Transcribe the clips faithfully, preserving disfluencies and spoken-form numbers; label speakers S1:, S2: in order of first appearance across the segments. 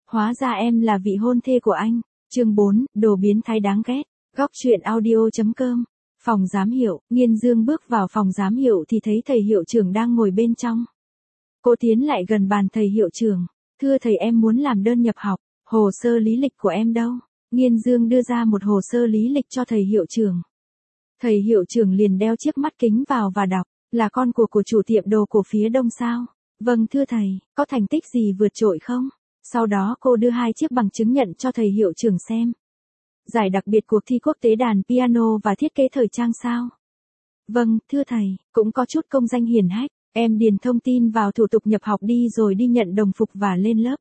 S1: Hóa ra em là vị hôn thê của anh. Chương bốn, đồ biến thái đáng ghét. Góc truyện audio.com. Phòng giám hiệu, Nghiên Dương bước vào phòng giám hiệu thì thấy thầy hiệu trưởng đang ngồi bên trong. Cô tiến lại gần bàn thầy hiệu trưởng. Thưa thầy, em muốn làm đơn nhập học. Hồ sơ lý lịch của em đâu? Nghiên Dương đưa ra một hồ sơ lý lịch cho thầy hiệu trưởng. Thầy hiệu trưởng liền đeo chiếc mắt kính vào và đọc. Là con của của chủ tiệm đồ cổ phía đông sao? Vâng thưa thầy, có thành tích gì vượt trội không? Sau đó cô đưa hai chiếc bằng chứng nhận cho thầy hiệu trưởng xem. Giải đặc biệt cuộc thi quốc tế đàn piano và thiết kế thời trang sao? Vâng, thưa thầy, cũng có chút công danh hiển hách. Em điền thông tin vào thủ tục nhập học đi rồi đi nhận đồng phục và lên lớp.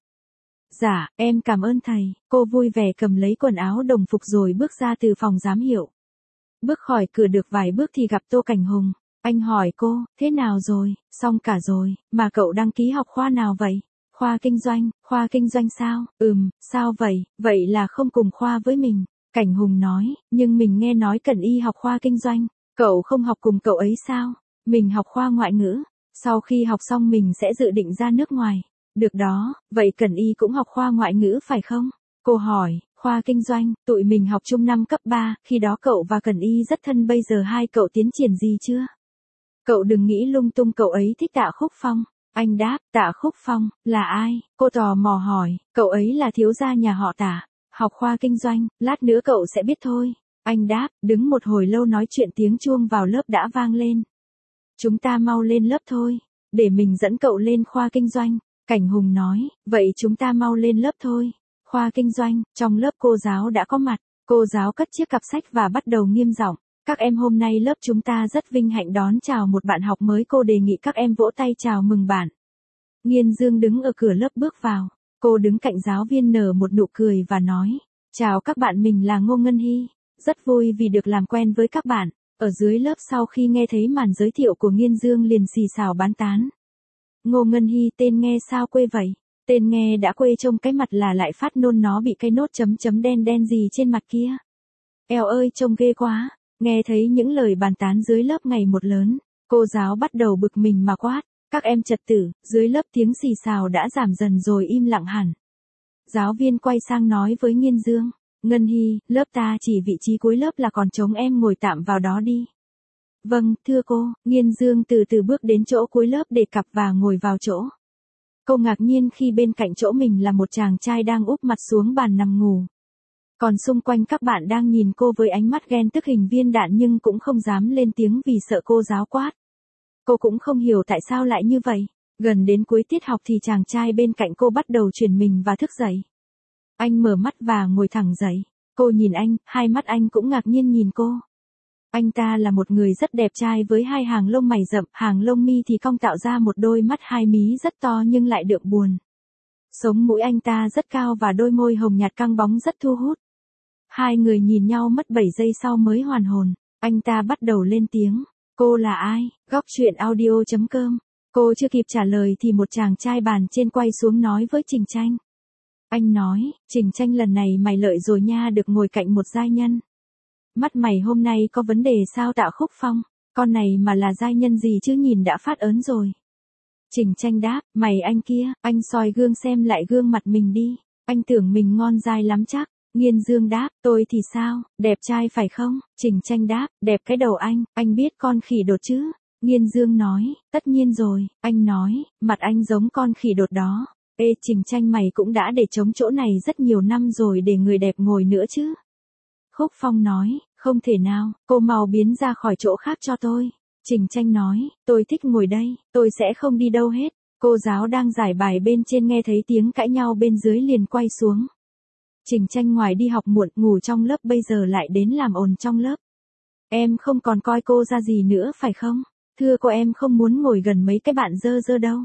S1: Dạ, em cảm ơn thầy. Cô vui vẻ cầm lấy quần áo đồng phục rồi bước ra từ phòng giám hiệu. Bước khỏi cửa được vài bước thì gặp Tô Cảnh Hùng. Anh hỏi cô, thế nào rồi? Xong cả rồi, mà cậu đăng ký học khoa nào vậy? Khoa kinh doanh, khoa kinh doanh sao? Ừm, sao vậy? Vậy là không cùng khoa với mình. Cảnh Hùng nói, nhưng mình nghe nói Cần Y học khoa kinh doanh. Cậu không học cùng cậu ấy sao? Mình học khoa ngoại ngữ. Sau khi học xong mình sẽ dự định ra nước ngoài. Được đó, vậy Cần Y cũng học khoa ngoại ngữ phải không? Cô hỏi, khoa kinh doanh, tụi mình học chung năm cấp ba, khi đó cậu và Cần Y rất thân, bây giờ hai cậu tiến triển gì chưa? Cậu đừng nghĩ lung tung, cậu ấy thích Tạ Khúc Phong. Anh đáp, Tạ Khúc Phong, là ai? Cô tò mò hỏi, cậu ấy là thiếu gia nhà họ Tạ, học khoa kinh doanh, lát nữa cậu sẽ biết thôi. Anh đáp, đứng một hồi lâu nói chuyện tiếng chuông vào lớp đã vang lên. Chúng ta mau lên lớp thôi, để mình dẫn cậu lên khoa kinh doanh. Cảnh Hùng nói, vậy chúng ta mau lên lớp thôi. Khoa kinh doanh, trong lớp cô giáo đã có mặt. Cô giáo cất chiếc cặp sách và bắt đầu nghiêm giọng. Các em, hôm nay lớp chúng ta rất vinh hạnh đón chào một bạn học mới, cô đề nghị các em vỗ tay chào mừng bạn. Nghiên Dương đứng ở cửa lớp bước vào. Cô đứng cạnh giáo viên nở một nụ cười và nói, chào các bạn, mình là Ngô Ngân Hy. Rất vui vì được làm quen với các bạn. Ở dưới lớp sau khi nghe thấy màn giới thiệu của Nghiên Dương liền xì xào bán tán. Ngô Ngân Hy, tên nghe sao quê vậy? Tên nghe đã quê, trông cái mặt là lại phát nôn, nó bị cái nốt chấm chấm đen đen gì trên mặt kia. Eo ơi, trông ghê quá. Nghe thấy những lời bàn tán dưới lớp ngày một lớn, cô giáo bắt đầu bực mình mà quát, các em trật tự. Dưới lớp tiếng xì xào đã giảm dần rồi im lặng hẳn. Giáo viên quay sang nói với Nghiên Dương, Ngân Hy, lớp ta chỉ vị trí cuối lớp là còn trống, em ngồi tạm vào đó đi. Vâng, thưa cô. Nghiên Dương từ từ bước đến chỗ cuối lớp để cặp và ngồi vào chỗ. Cô ngạc nhiên khi bên cạnh chỗ mình là một chàng trai đang úp mặt xuống bàn nằm ngủ. Còn xung quanh các bạn đang nhìn cô với ánh mắt ghen tức hình viên đạn nhưng cũng không dám lên tiếng vì sợ cô giáo quát. Cô cũng không hiểu tại sao lại như vậy. Gần đến cuối tiết học thì chàng trai bên cạnh cô bắt đầu chuyển mình và thức dậy. Anh mở mắt và ngồi thẳng dậy. Cô nhìn anh, hai mắt anh cũng ngạc nhiên nhìn cô. Anh ta là một người rất đẹp trai với hai hàng lông mày rậm, hàng lông mi thì cong tạo ra một đôi mắt hai mí rất to nhưng lại đượm buồn. Sống mũi anh ta rất cao và đôi môi hồng nhạt căng bóng rất thu hút. Hai người nhìn nhau mất bảy giây sau mới hoàn hồn. Anh ta bắt đầu lên tiếng. Cô là ai? Góc truyện audio.com. Cô chưa kịp trả lời thì một chàng trai bàn trên quay xuống nói với Trình Tranh. Anh nói, Trình Tranh, lần này mày lợi rồi nha, được ngồi cạnh một giai nhân. Mắt mày hôm nay có vấn đề sao Tạ Khúc Phong? Con này mà là giai nhân gì chứ, nhìn đã phát ớn rồi. Trình Tranh đáp, mày anh kia, anh soi gương xem lại gương mặt mình đi. Anh tưởng mình ngon dai lắm chắc. Nghiên Dương đáp, tôi thì sao, đẹp trai phải không? Trình Tranh đáp, đẹp cái đầu anh, anh biết con khỉ đột chứ? Nghiên Dương nói, tất nhiên rồi. Anh nói, mặt anh giống con khỉ đột đó. Ê Trình Tranh, mày cũng đã để trống chỗ này rất nhiều năm rồi, để người đẹp ngồi nữa chứ? Khúc Phong nói, không thể nào, cô mau biến ra khỏi chỗ khác cho tôi. Trình Tranh nói, tôi thích ngồi đây, tôi sẽ không đi đâu hết. Cô giáo đang giải bài bên trên nghe thấy tiếng cãi nhau bên dưới liền quay xuống. Trình Tranh ngoài đi học muộn, ngủ trong lớp, bây giờ lại đến làm ồn trong lớp. Em không còn coi cô ra gì nữa phải không? Thưa cô, em không muốn ngồi gần mấy cái bạn dơ dơ đâu.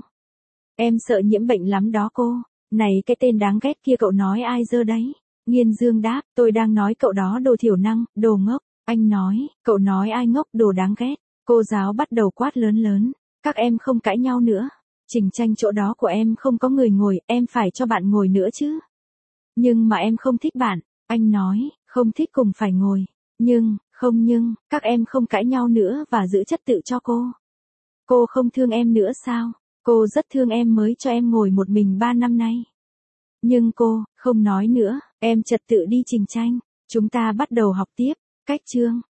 S1: Em sợ nhiễm bệnh lắm đó cô. Này cái tên đáng ghét kia, cậu nói ai dơ đấy? Nghiên Dương đáp, tôi đang nói cậu đó, đồ thiểu năng, đồ ngốc. Anh nói, cậu nói ai ngốc, đồ đáng ghét. Cô giáo bắt đầu quát lớn lớn. Các em không cãi nhau nữa. Trình Tranh, chỗ đó của em không có người ngồi, em phải cho bạn ngồi nữa chứ. Nhưng mà em không thích bạn. Anh nói, không thích cùng phải ngồi. Nhưng, không nhưng, các em không cãi nhau nữa và giữ trật tự cho cô. Cô không thương em nữa sao? Cô rất thương em mới cho em ngồi một mình ba năm nay. Nhưng cô, không nói nữa, em trật tự đi trình tranh. Chúng ta bắt đầu học tiếp. Cách chương.